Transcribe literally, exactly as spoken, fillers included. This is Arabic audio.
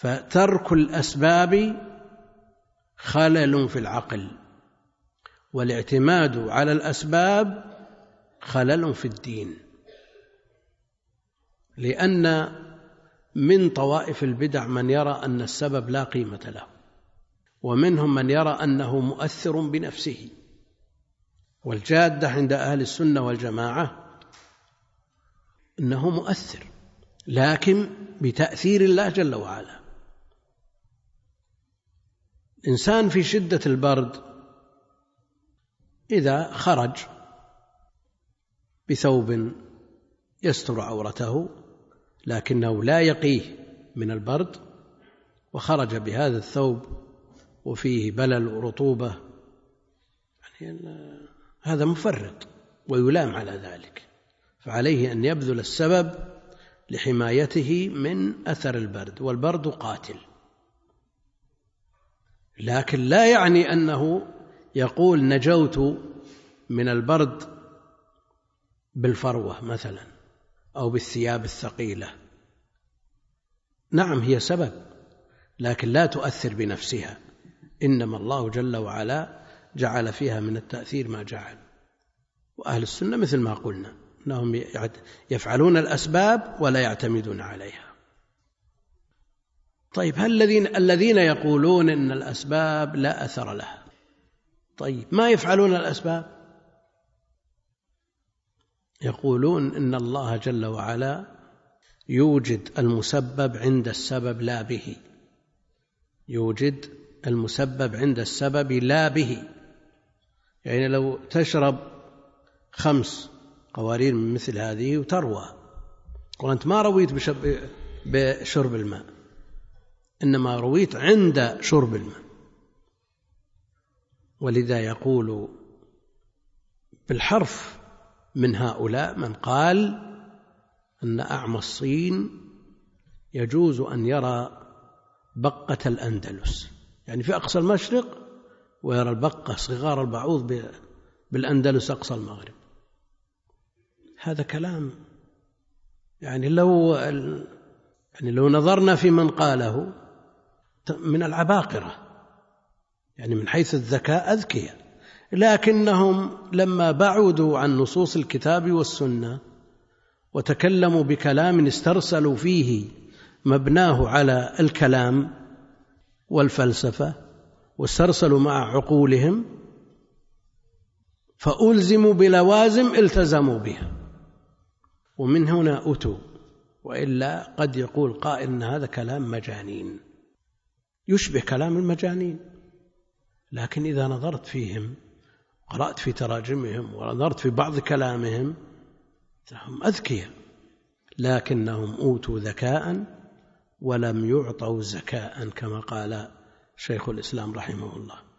فترك الأسباب خلل في العقل، والاعتماد على الأسباب خلل في الدين، لأن من طوائف البدع من يرى أن السبب لا قيمة له، ومنهم من يرى أنه مؤثر بنفسه. والجادة عند أهل السنة والجماعة أنه مؤثر، لكن بتأثير الله جل وعلا. إنسان في شدة البرد إذا خرج بثوب يستر عورته لكنه لا يقيه من البرد، وخرج بهذا الثوب وفيه بلل ورطوبة، يعني هذا مفرط ويلام على ذلك، فعليه أن يبذل السبب لحمايته من أثر البرد، والبرد قاتل. لكن لا يعني أنه يقول نجوت من البرد بالفروة مثلا أو بالثياب الثقيلة. نعم هي سبب، لكن لا تؤثر بنفسها، إنما الله جل وعلا جعل فيها من التأثير ما جعل. وأهل السنة مثل ما قلنا أنهم يفعلون الأسباب ولا يعتمدون عليها. طيب هل الذين الذين يقولون إن الأسباب لا أثر لها، طيب ما يفعلون الأسباب؟ يقولون إن الله جل وعلا يوجد المسبب عند السبب لا به، يوجد المسبب عند السبب لا به. يعني لو تشرب خمس قوارير من مثل هذه وتروى، وأنت ما رويت بشرب الماء، إنما رويت عند شرب الماء. ولذا يقول بالحرف من هؤلاء من قال أن أعمى الصين يجوز أن يرى بقة الأندلس، يعني في أقصى المشرق، ويرى البقة صغار البعوض بالأندلس أقصى المغرب. هذا كلام يعني لو يعني لو نظرنا في من قاله من العباقرة، يعني من حيث الذكاء أذكياء، لكنهم لما بعدوا عن نصوص الكتاب والسنة وتكلموا بكلام استرسلوا فيه مبناه على الكلام والفلسفة، واسترسلوا مع عقولهم، فألزموا بلوازم التزموا بها، ومن هنا أتوا. وإلا قد يقول قائل إن هذا كلام مجانين، يشبه كلام المجانين، لكن إذا نظرت فيهم، قرأت في تراجمهم ونظرت في بعض كلامهم، هم أذكياء، لكنهم أوتوا ذكاء ولم يعطوا زكاء كما قال شيخ الإسلام رحمه الله.